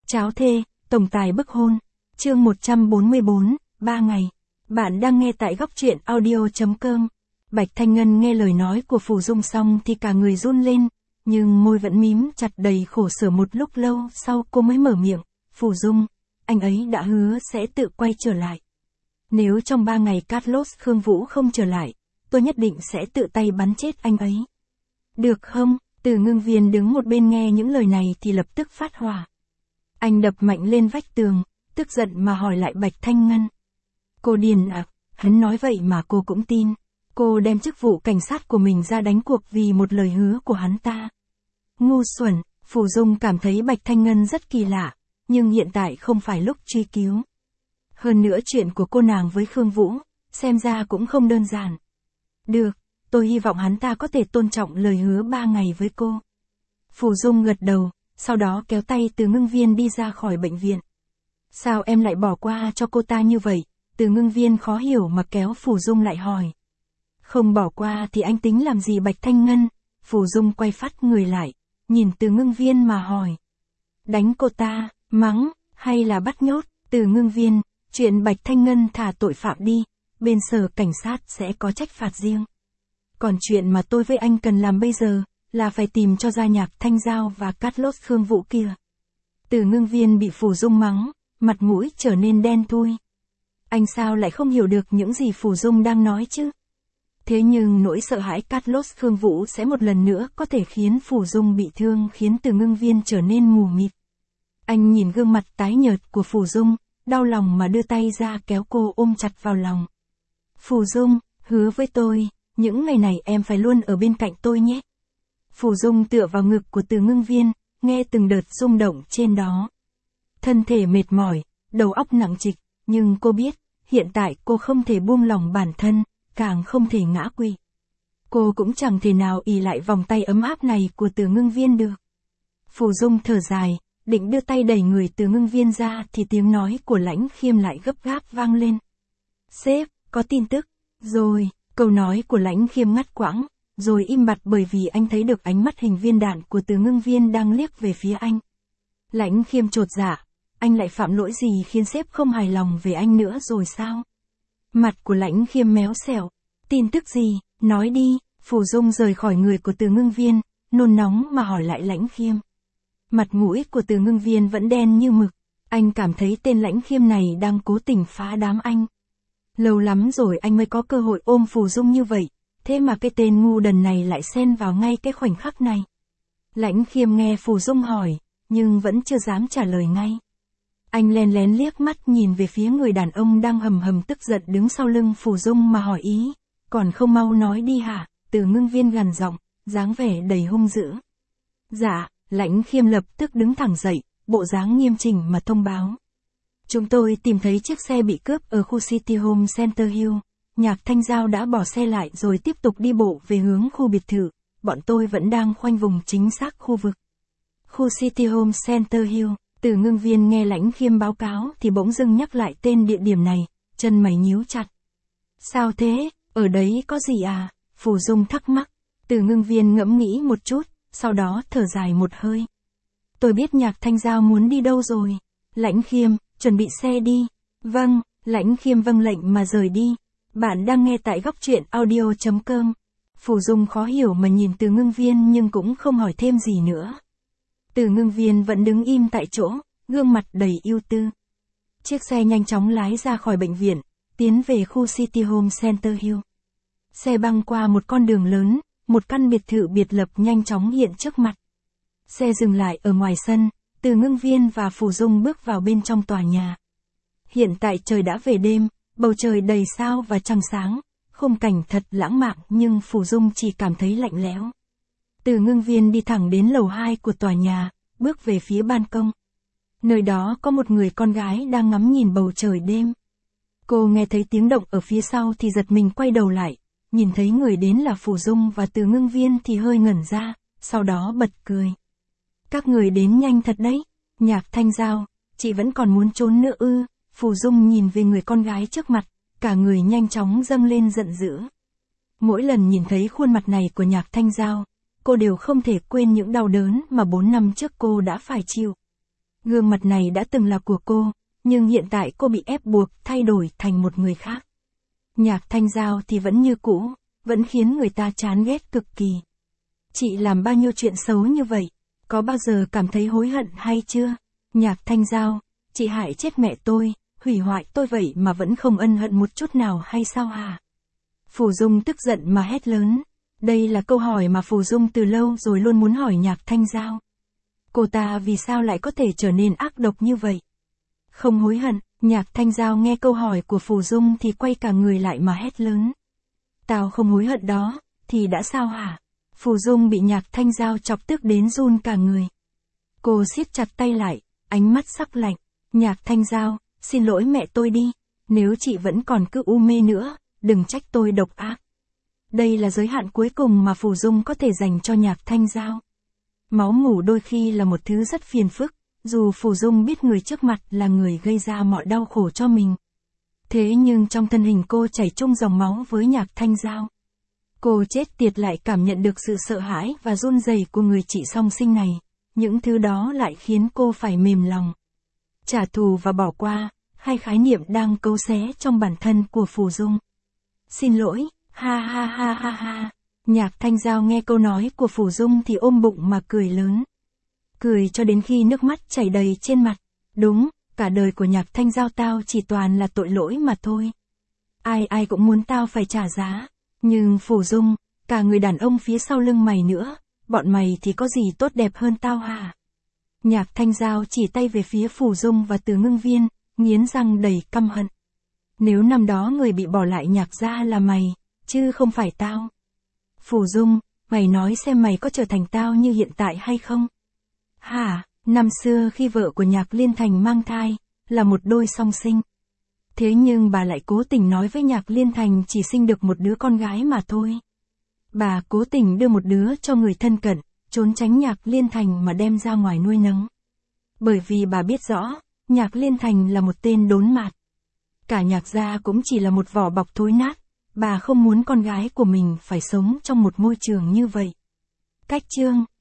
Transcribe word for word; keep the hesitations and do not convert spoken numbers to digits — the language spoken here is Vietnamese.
Cháo thê, tổng tài bức hôn. Chương một trăm bốn mươi bốn, ba ngày. Bạn đang nghe tại góc truyện audio.com. Bạch Thanh Ngân nghe lời nói của Phù Dung xong thì cả người run lên, nhưng môi vẫn mím chặt đầy khổ sở. Một lúc lâu sau cô mới mở miệng, Phù Dung, anh ấy đã hứa sẽ tự quay trở lại. Nếu trong ba ngày Carlos Khương Vũ không trở lại, tôi nhất định sẽ tự tay bắn chết anh ấy. Được không? Từ Ngưng Viên đứng một bên nghe những lời này thì lập tức phát hỏa. Anh đập mạnh lên vách tường, tức giận mà hỏi lại Bạch Thanh Ngân. Cô điên à? Hắn nói vậy mà cô cũng tin. Cô đem chức vụ cảnh sát của mình ra đánh cuộc vì một lời hứa của hắn ta. Ngu xuẩn. Phù Dung cảm thấy Bạch Thanh Ngân rất kỳ lạ, nhưng hiện tại không phải lúc truy cứu. Hơn nữa chuyện của cô nàng với Khương Vũ, xem ra cũng không đơn giản. Được, tôi hy vọng hắn ta có thể tôn trọng lời hứa ba ngày với cô. Phù Dung gật đầu, sau đó kéo tay Từ Ngưng Viên đi ra khỏi bệnh viện. Sao em lại bỏ qua cho cô ta như vậy? Từ Ngưng Viên khó hiểu mà kéo Phù Dung lại hỏi. Không bỏ qua thì anh tính làm gì Bạch Thanh Ngân? Phù Dung quay phát người lại, nhìn Từ Ngưng Viên mà hỏi. Đánh cô ta, mắng, hay là bắt nhốt? Từ Ngưng Viên, chuyện Bạch Thanh Ngân thả tội phạm đi, bên sở cảnh sát sẽ có trách phạt riêng. Còn chuyện mà tôi với anh cần làm bây giờ, là phải tìm cho ra Nhạc Thanh Giao và Carlos Khương Vũ kia. Từ Ngưng Viên bị Phù Dung mắng, mặt mũi trở nên đen thui. Anh sao lại không hiểu được những gì Phù Dung đang nói chứ? Thế nhưng nỗi sợ hãi Carlos Khương Vũ sẽ một lần nữa có thể khiến Phù Dung bị thương khiến Từ Ngưng Viên trở nên mù mịt. Anh nhìn gương mặt tái nhợt của Phù Dung, đau lòng mà đưa tay ra kéo cô ôm chặt vào lòng. Phù Dung, hứa với tôi, những ngày này em phải luôn ở bên cạnh tôi nhé. Phù Dung tựa vào ngực của Từ Ngưng Viên, nghe từng đợt rung động trên đó. Thân thể mệt mỏi, đầu óc nặng trịch, nhưng cô biết, hiện tại cô không thể buông lòng bản thân, càng không thể ngã quỵ. Cô cũng chẳng thể nào ỷ lại vòng tay ấm áp này của Từ Ngưng Viên được. Phù Dung thở dài, định đưa tay đẩy người Từ Ngưng Viên ra thì tiếng nói của Lãnh Khiêm lại gấp gáp vang lên. Sếp, có tin tức. Rồi, câu nói của Lãnh Khiêm ngắt quãng, rồi im bặt bởi vì anh thấy được ánh mắt hình viên đạn của Từ Ngưng Viên đang liếc về phía anh. Lãnh Khiêm chột dạ, anh lại phạm lỗi gì khiến sếp không hài lòng về anh nữa rồi sao? Mặt của Lãnh Khiêm méo xẻo. Tin tức gì? Nói đi. Phù Dung rời khỏi người của Từ Ngưng Viên, nôn nóng mà hỏi lại Lãnh Khiêm. Mặt mũi của Từ Ngưng Viên vẫn đen như mực. Anh cảm thấy tên Lãnh Khiêm này đang cố tình phá đám anh. Lâu lắm rồi anh mới có cơ hội ôm Phù Dung như vậy, thế mà cái tên ngu đần này lại xen vào ngay cái khoảnh khắc này. Lãnh Khiêm nghe Phù Dung hỏi, nhưng vẫn chưa dám trả lời ngay. Anh lén lén liếc mắt nhìn về phía người đàn ông đang hầm hầm tức giận đứng sau lưng Phù Dung mà hỏi ý, còn không mau nói đi hả? Từ Ngưng Viên gằn giọng, dáng vẻ đầy hung dữ. Dạ, Lãnh Khiêm lập tức đứng thẳng dậy, bộ dáng nghiêm chỉnh mà thông báo. Chúng tôi tìm thấy chiếc xe bị cướp ở khu City Home Center Hill. Nhạc Thanh Giao đã bỏ xe lại rồi tiếp tục đi bộ về hướng khu biệt thự. Bọn tôi vẫn đang khoanh vùng chính xác khu vực. Khu City Home Center Hill. Từ Ngưng Viên nghe Lãnh Khiêm báo cáo thì bỗng dưng nhắc lại tên địa điểm này, chân mày nhíu chặt. Sao thế? Ở đấy có gì à? Phù Dung thắc mắc. Từ Ngưng Viên ngẫm nghĩ một chút, sau đó thở dài một hơi. Tôi biết Nhạc Thanh Giao muốn đi đâu rồi. Lãnh Khiêm, chuẩn bị xe đi. Vâng, Lãnh Khiêm vâng lệnh mà rời đi. Bạn đang nghe tại góc truyện audio.com. Phù Dung khó hiểu mà nhìn Từ Ngưng Viên nhưng cũng không hỏi thêm gì nữa. Từ Ngưng Viên vẫn đứng im tại chỗ, gương mặt đầy ưu tư. Chiếc xe nhanh chóng lái ra khỏi bệnh viện, tiến về khu City Home Center Hill. Xe băng qua một con đường lớn, một căn biệt thự biệt lập nhanh chóng hiện trước mặt. Xe dừng lại ở ngoài sân, Từ Ngưng Viên và Phù Dung bước vào bên trong tòa nhà. Hiện tại trời đã về đêm, bầu trời đầy sao và trăng sáng, khung cảnh thật lãng mạn nhưng Phù Dung chỉ cảm thấy lạnh lẽo. Từ Ngưng Viên đi thẳng đến lầu hai của tòa nhà, bước về phía ban công. Nơi đó có một người con gái đang ngắm nhìn bầu trời đêm. Cô nghe thấy tiếng động ở phía sau thì giật mình quay đầu lại, nhìn thấy người đến là Phù Dung và Từ Ngưng Viên thì hơi ngẩn ra, sau đó bật cười. Các người đến nhanh thật đấy. Nhạc Thanh Giao, chị vẫn còn muốn trốn nữa ư? Phù Dung nhìn về người con gái trước mặt, cả người nhanh chóng dâng lên giận dữ. Mỗi lần nhìn thấy khuôn mặt này của Nhạc Thanh Giao, cô đều không thể quên những đau đớn mà bốn năm trước cô đã phải chịu. Gương mặt này đã từng là của cô, nhưng hiện tại cô bị ép buộc thay đổi thành một người khác. Nhạc Thanh Giao thì vẫn như cũ, vẫn khiến người ta chán ghét cực kỳ. Chị làm bao nhiêu chuyện xấu như vậy, có bao giờ cảm thấy hối hận hay chưa? Nhạc Thanh Giao, chị hại chết mẹ tôi, hủy hoại tôi vậy mà vẫn không ân hận một chút nào hay sao hả? Phù Dung tức giận mà hét lớn. Đây là câu hỏi mà Phù Dung từ lâu rồi luôn muốn hỏi Nhạc Thanh Giao. Cô ta vì sao lại có thể trở nên ác độc như vậy? Không hối hận, Nhạc Thanh Giao nghe câu hỏi của Phù Dung thì quay cả người lại mà hét lớn. Tao không hối hận đó, thì đã sao hả? Phù Dung bị Nhạc Thanh Giao chọc tức đến run cả người. Cô siết chặt tay lại, ánh mắt sắc lạnh. Nhạc Thanh Giao, xin lỗi mẹ tôi đi, nếu chị vẫn còn cứ u mê nữa, đừng trách tôi độc ác. Đây là giới hạn cuối cùng mà Phù Dung có thể dành cho Nhạc Thanh Giao. Máu mủ đôi khi là một thứ rất phiền phức, dù Phù Dung biết người trước mặt là người gây ra mọi đau khổ cho mình. Thế nhưng trong thân hình cô chảy chung dòng máu với Nhạc Thanh Giao. Cô chết tiệt lại cảm nhận được sự sợ hãi và run rẩy của người chị song sinh này, những thứ đó lại khiến cô phải mềm lòng. Trả thù và bỏ qua, hai khái niệm đang cấu xé trong bản thân của Phù Dung. Xin lỗi, ha ha ha ha ha. Nhạc Thanh Giao nghe câu nói của Phù Dung thì ôm bụng mà cười lớn. Cười cho đến khi nước mắt chảy đầy trên mặt. Đúng, cả đời của Nhạc Thanh Giao tao chỉ toàn là tội lỗi mà thôi. Ai ai cũng muốn tao phải trả giá. Nhưng Phù Dung, cả người đàn ông phía sau lưng mày nữa, bọn mày thì có gì tốt đẹp hơn tao hả? Nhạc Thanh Giao chỉ tay về phía Phù Dung và Từ Ngưng Viên, nghiến răng đầy căm hận. Nếu năm đó người bị bỏ lại Nhạc gia là mày, chứ không phải tao. Phù Dung, mày nói xem mày có trở thành tao như hiện tại hay không? Hả, năm xưa khi vợ của Nhạc Liên Thành mang thai, là một đôi song sinh. Thế nhưng bà lại cố tình nói với Nhạc Liên Thành chỉ sinh được một đứa con gái mà thôi. Bà cố tình đưa một đứa cho người thân cận, trốn tránh Nhạc Liên Thành mà đem ra ngoài nuôi nấng. Bởi vì bà biết rõ, Nhạc Liên Thành là một tên đốn mạt. Cả Nhạc gia cũng chỉ là một vỏ bọc thối nát, bà không muốn con gái của mình phải sống trong một môi trường như vậy. Cách chương